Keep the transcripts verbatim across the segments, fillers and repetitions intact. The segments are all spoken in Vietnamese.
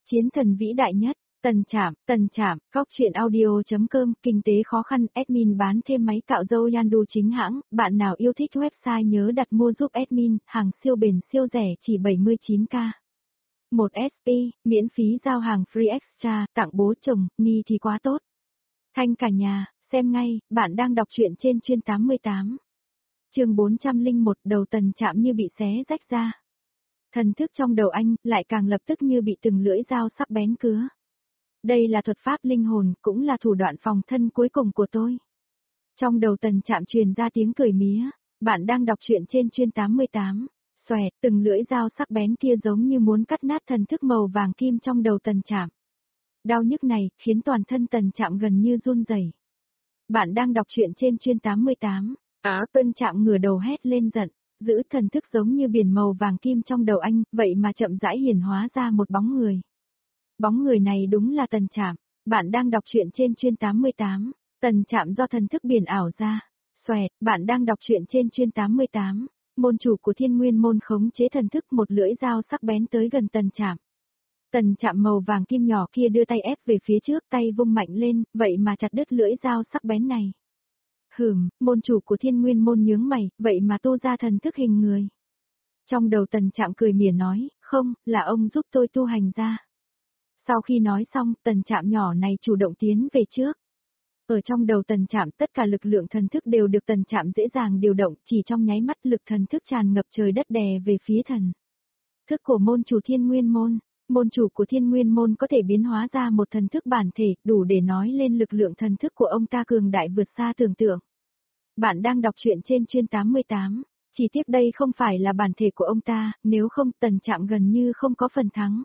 Chiến thần vĩ đại nhất, Tần Trạm, Tần Trạm, Góc truyện audio.com, kinh tế khó khăn, admin bán thêm máy cạo râu Yandu chính hãng, bạn nào yêu thích website nhớ đặt mua giúp admin, hàng siêu bền siêu rẻ chỉ bảy mươi chín k. một ét pê, miễn phí giao hàng free extra, tặng bố chồng, ni thì quá tốt. Thanh cả nhà, xem ngay, bạn đang đọc truyện trên chuyên tám mươi tám. Chương bốn trăm lẻ một, đầu Tần Trạm như bị xé rách ra. Thần thức trong đầu anh, lại càng lập tức như bị từng lưỡi dao sắc bén cứa. Đây là thuật pháp linh hồn, cũng là thủ đoạn phòng thân cuối cùng của tôi. Trong đầu Tần Trạm truyền ra tiếng cười mía, bạn đang đọc truyện trên chuyên tám mươi tám. Xoẹt, từng lưỡi dao sắc bén kia giống như muốn cắt nát thần thức màu vàng kim trong đầu Tần Trạm. Đau nhức này, khiến toàn thân Tần Trạm gần như run rẩy. Bạn đang đọc truyện trên chuyên tám mươi tám. Á, Tần Trạm ngửa đầu hét lên giận, giữ thần thức giống như biển màu vàng kim trong đầu anh, vậy mà chậm rãi hiển hóa ra một bóng người. Bóng người này đúng là Tần Trạm. Bạn đang đọc truyện trên chuyên tám mươi tám. Tần Trạm do thần thức biển ảo ra. Xoẹt, bạn đang đọc truyện trên chuyên tám mươi tám. Môn chủ của Thiên Nguyên môn khống chế thần thức, một lưỡi dao sắc bén tới gần Tần Trạm. Tần Trạm màu vàng kim nhỏ kia đưa tay ép về phía trước, tay vung mạnh lên, vậy mà chặt đứt lưỡi dao sắc bén này. Hừm, môn chủ của Thiên Nguyên môn nhướng mày, vậy mà tu ra thần thức hình người. Trong đầu Tần Trạm cười mỉa nói, không, là ông giúp tôi tu hành ra. Sau khi nói xong, Tần Trạm nhỏ này chủ động tiến về trước. Ở trong đầu Tần Trạm tất cả lực lượng thần thức đều được Tần Trạm dễ dàng điều động, chỉ trong nháy mắt lực thần thức tràn ngập trời đất đè về phía thần thức của môn chủ Thiên Nguyên môn. Môn chủ của Thiên Nguyên môn có thể biến hóa ra một thần thức bản thể, đủ để nói lên lực lượng thần thức của ông ta cường đại vượt xa tưởng tượng. Bạn đang đọc truyện trên chuyên tám mươi tám. Chỉ tiếc đây không phải là bản thể của ông ta, nếu không Tần Trạm gần như không có phần thắng.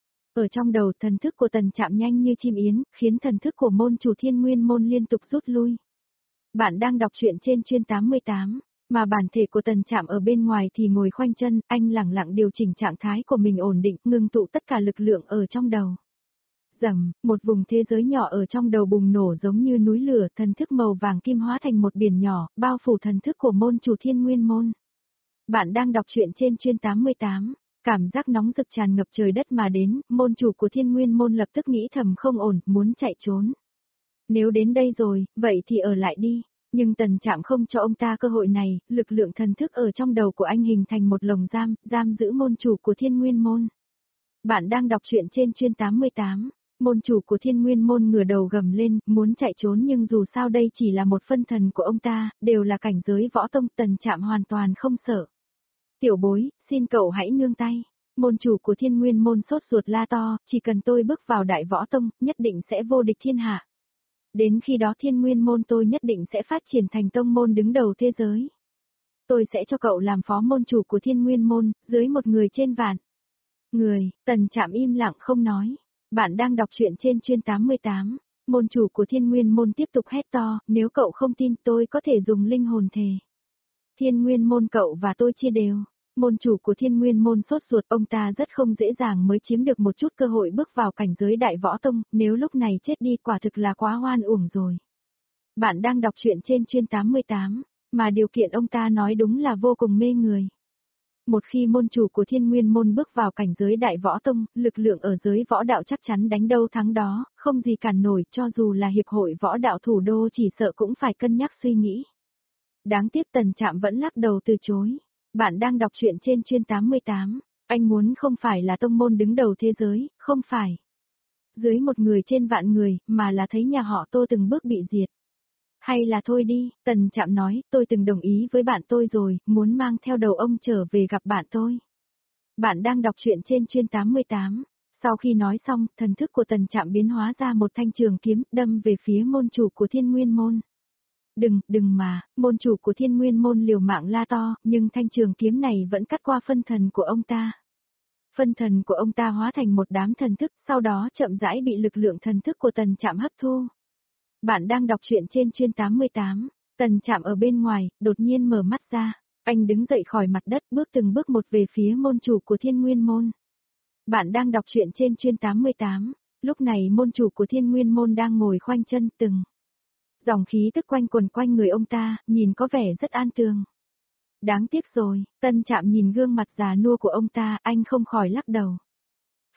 Ở trong đầu thần thức của Tần Trạm nhanh như chim yến, khiến thần thức của môn chủ Thiên Nguyên môn liên tục rút lui. Bạn đang đọc truyện trên chuyên tám mươi tám, mà bản thể của Tần Trạm ở bên ngoài thì ngồi khoanh chân, anh lẳng lặng điều chỉnh trạng thái của mình ổn định, ngưng tụ tất cả lực lượng ở trong đầu. Rầm, một vùng thế giới nhỏ ở trong đầu bùng nổ giống như núi lửa, thần thức màu vàng kim hóa thành một biển nhỏ, bao phủ thần thức của môn chủ Thiên Nguyên môn. Bạn đang đọc truyện trên chuyên tám mươi tám. Cảm giác nóng rực tràn ngập trời đất mà đến, môn chủ của Thiên Nguyên môn lập tức nghĩ thầm không ổn, muốn chạy trốn. Nếu đến đây rồi, vậy thì ở lại đi. Nhưng Tần Trạm không cho ông ta cơ hội này, lực lượng thần thức ở trong đầu của anh hình thành một lồng giam, giam giữ môn chủ của Thiên Nguyên môn. Bạn đang đọc truyện trên chuyên tám mươi tám. Môn chủ của Thiên Nguyên môn ngửa đầu gầm lên, muốn chạy trốn nhưng dù sao đây chỉ là một phân thần của ông ta, đều là cảnh giới võ tông, Tần Trạm hoàn toàn không sợ. Tiểu bối, xin cậu hãy nương tay. Môn chủ của Thiên Nguyên môn sốt ruột la to, chỉ cần tôi bước vào đại võ tông, nhất định sẽ vô địch thiên hạ. Đến khi đó Thiên Nguyên môn tôi nhất định sẽ phát triển thành tông môn đứng đầu thế giới. Tôi sẽ cho cậu làm phó môn chủ của Thiên Nguyên môn, dưới một người trên vạn người. Tần Trạm im lặng không nói. Bạn đang đọc truyện trên chuyên tám mươi tám. Môn chủ của Thiên Nguyên môn tiếp tục hét to, nếu cậu không tin tôi có thể dùng linh hồn thề. Thiên Nguyên môn cậu và tôi chia đều. Môn chủ của Thiên Nguyên môn sốt ruột, ông ta rất không dễ dàng mới chiếm được một chút cơ hội bước vào cảnh giới đại võ tông, nếu lúc này chết đi quả thực là quá hoan uổng rồi. Bạn đang đọc truyện trên chuyên tám mươi tám, mà điều kiện ông ta nói đúng là vô cùng mê người. Một khi môn chủ của Thiên Nguyên môn bước vào cảnh giới đại võ tông, lực lượng ở giới võ đạo chắc chắn đánh đâu thắng đó, không gì cản nổi, cho dù là hiệp hội võ đạo thủ đô chỉ sợ cũng phải cân nhắc suy nghĩ. Đáng tiếc Tần Trạm vẫn lắc đầu từ chối. Bạn đang đọc truyện trên chuyên tám mươi tám. Anh muốn không phải là tông môn đứng đầu thế giới, không phải dưới một người trên vạn người, mà là thấy nhà họ Tô từng bước bị diệt. Hay là thôi đi, Tần Trạm nói, tôi từng đồng ý với bạn tôi rồi, muốn mang theo đầu ông trở về gặp bạn tôi. Bạn đang đọc truyện trên chuyên tám mươi tám. Sau khi nói xong, thần thức của Tần Trạm biến hóa ra một thanh trường kiếm, đâm về phía môn chủ của Thiên Nguyên môn. Đừng, đừng mà, môn chủ của Thiên Nguyên môn liều mạng la to, nhưng thanh trường kiếm này vẫn cắt qua phân thần của ông ta. Phân thần của ông ta hóa thành một đám thần thức, sau đó chậm rãi bị lực lượng thần thức của Tần Trạm hấp thu. Bạn đang đọc truyện trên chuyên tám mươi tám. Tần Trạm ở bên ngoài, đột nhiên mở mắt ra. Anh đứng dậy khỏi mặt đất, bước từng bước một về phía môn chủ của Thiên Nguyên môn. Bạn đang đọc truyện trên chuyên tám mươi tám. Lúc này môn chủ của Thiên Nguyên môn đang ngồi khoanh chân, từng dòng khí tức quanh quần quanh người ông ta, nhìn có vẻ rất an tường. Đáng tiếc rồi, Tần Trạm nhìn gương mặt già nua của ông ta, anh không khỏi lắc đầu.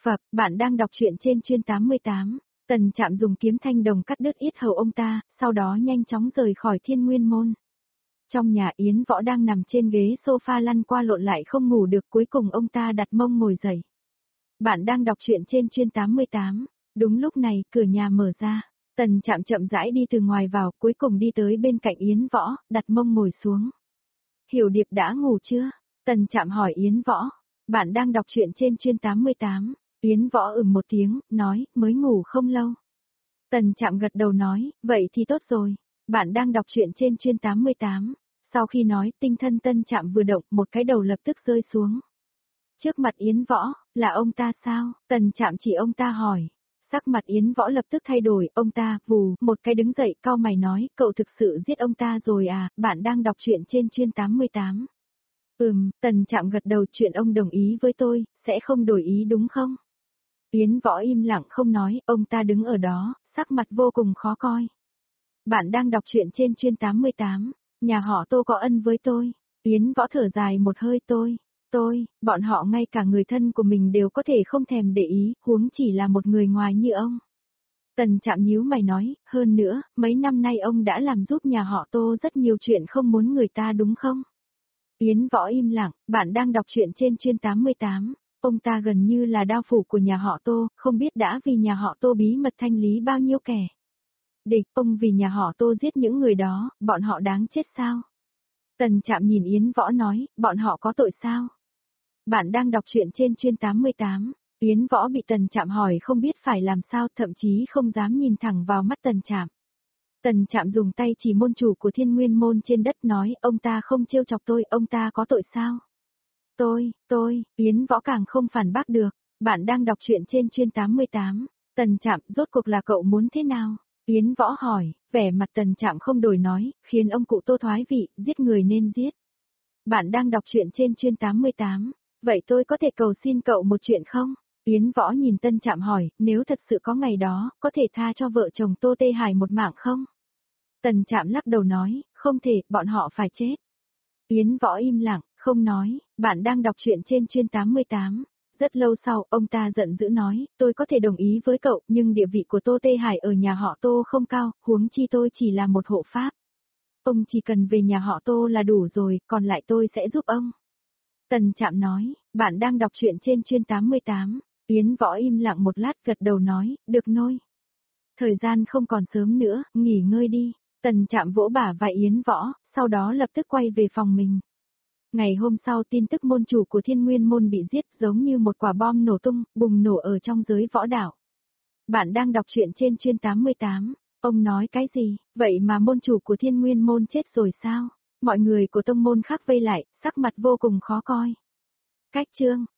Phập, bạn đang đọc truyện trên chuyên tám mươi tám. Tần Trạm dùng kiếm thanh đồng cắt đứt yết hầu ông ta, sau đó nhanh chóng rời khỏi Thiên Nguyên môn. Trong nhà Yến Võ đang nằm trên ghế sofa lăn qua lộn lại không ngủ được, cuối cùng ông ta đặt mông ngồi dậy. Bạn đang đọc truyện trên chuyên tám mươi tám. Đúng lúc này, cửa nhà mở ra. Tần Trạm chậm rãi đi từ ngoài vào, cuối cùng đi tới bên cạnh Yến Võ, đặt mông ngồi xuống. Hiểu Điệp đã ngủ chưa? Tần Trạm hỏi Yến Võ. Bạn đang đọc truyện trên chuyên tám mươi tám. Yến Võ ừm một tiếng, nói, mới ngủ không lâu. Tần Trạm gật đầu nói, vậy thì tốt rồi. Bạn đang đọc truyện trên chuyên tám mươi tám. Sau khi nói, tinh thân Tân Trạm vừa động, một cái đầu lập tức rơi xuống. Trước mặt Yến Võ, là ông ta sao? Tần Trạm chỉ ông ta hỏi. Sắc mặt Yến Võ lập tức thay đổi, ông ta, vù, một cái đứng dậy, cau mày nói, cậu thực sự giết ông ta rồi à, bạn đang đọc truyện trên chuyên tám mươi tám. Ừm, Tần Trạm gật đầu, chuyện ông đồng ý với tôi, sẽ không đổi ý đúng không? Yến Võ im lặng không nói, ông ta đứng ở đó, sắc mặt vô cùng khó coi. Bạn đang đọc truyện trên chuyên tám mươi tám, nhà họ Tô có ân với tôi. Yến Võ thở dài một hơi, tôi, tôi, bọn họ ngay cả người thân của mình đều có thể không thèm để ý, huống chỉ là một người ngoài như ông. Tần Trạm nhíu mày nói, hơn nữa, mấy năm nay ông đã làm giúp nhà họ Tô rất nhiều chuyện không muốn người ta đúng không? Yến Võ im lặng, bạn đang đọc truyện trên chuyên tám mươi tám. Ông ta gần như là đao phủ của nhà họ Tô, không biết đã vì nhà họ Tô bí mật thanh lý bao nhiêu kẻ địch, ông vì nhà họ Tô giết những người đó, bọn họ đáng chết sao? Tần Trạm nhìn Yến Võ nói, bọn họ có tội sao? Bạn đang đọc truyện trên chuyên tám mươi tám. Yến Võ bị Tần Trạm hỏi không biết phải làm sao, thậm chí không dám nhìn thẳng vào mắt Tần Trạm. Tần Trạm dùng tay chỉ môn chủ của Thiên Nguyên môn trên đất nói, ông ta không trêu chọc tôi, ông ta có tội sao? Tôi, tôi, Yến Võ càng không phản bác được. Bạn đang đọc truyện trên chuyên tám mươi tám. Tần Trạm, rốt cuộc là cậu muốn thế nào? Yến Võ hỏi, vẻ mặt Tần Trạm không đổi nói, khiến ông cụ Tô thoái vị, giết người nên giết. Bạn đang đọc truyện trên chuyên tám mươi tám. Vậy tôi có thể cầu xin cậu một chuyện không? Yến Võ nhìn Tân Trạm hỏi, nếu thật sự có ngày đó, có thể tha cho vợ chồng Tô Tê Hải một mạng không? Tần Trạm lắc đầu nói, không thể, bọn họ phải chết. Yến Võ im lặng, không nói, bạn đang đọc truyện trên chuyên tám mươi tám. Rất lâu sau, ông ta giận dữ nói, tôi có thể đồng ý với cậu, nhưng địa vị của Tô Tê Hải ở nhà họ Tô không cao, huống chi tôi chỉ là một hộ pháp. Ông chỉ cần về nhà họ Tô là đủ rồi, còn lại tôi sẽ giúp ông. Tần Trạm nói, bạn đang đọc truyện trên chuyên tám mươi tám. Yến Võ im lặng một lát gật đầu nói, được nôi. Thời gian không còn sớm nữa, nghỉ ngơi đi. Tần Trạm vỗ bả vai Yến Võ, sau đó lập tức quay về phòng mình. Ngày hôm sau tin tức môn chủ của Thiên Nguyên môn bị giết giống như một quả bom nổ tung, bùng nổ ở trong giới võ đạo. Bạn đang đọc truyện trên chuyên tám mươi tám. Ông nói cái gì, vậy mà môn chủ của Thiên Nguyên môn chết rồi sao? Mọi người của tông môn khác vây lại, sắc mặt vô cùng khó coi. Cách chương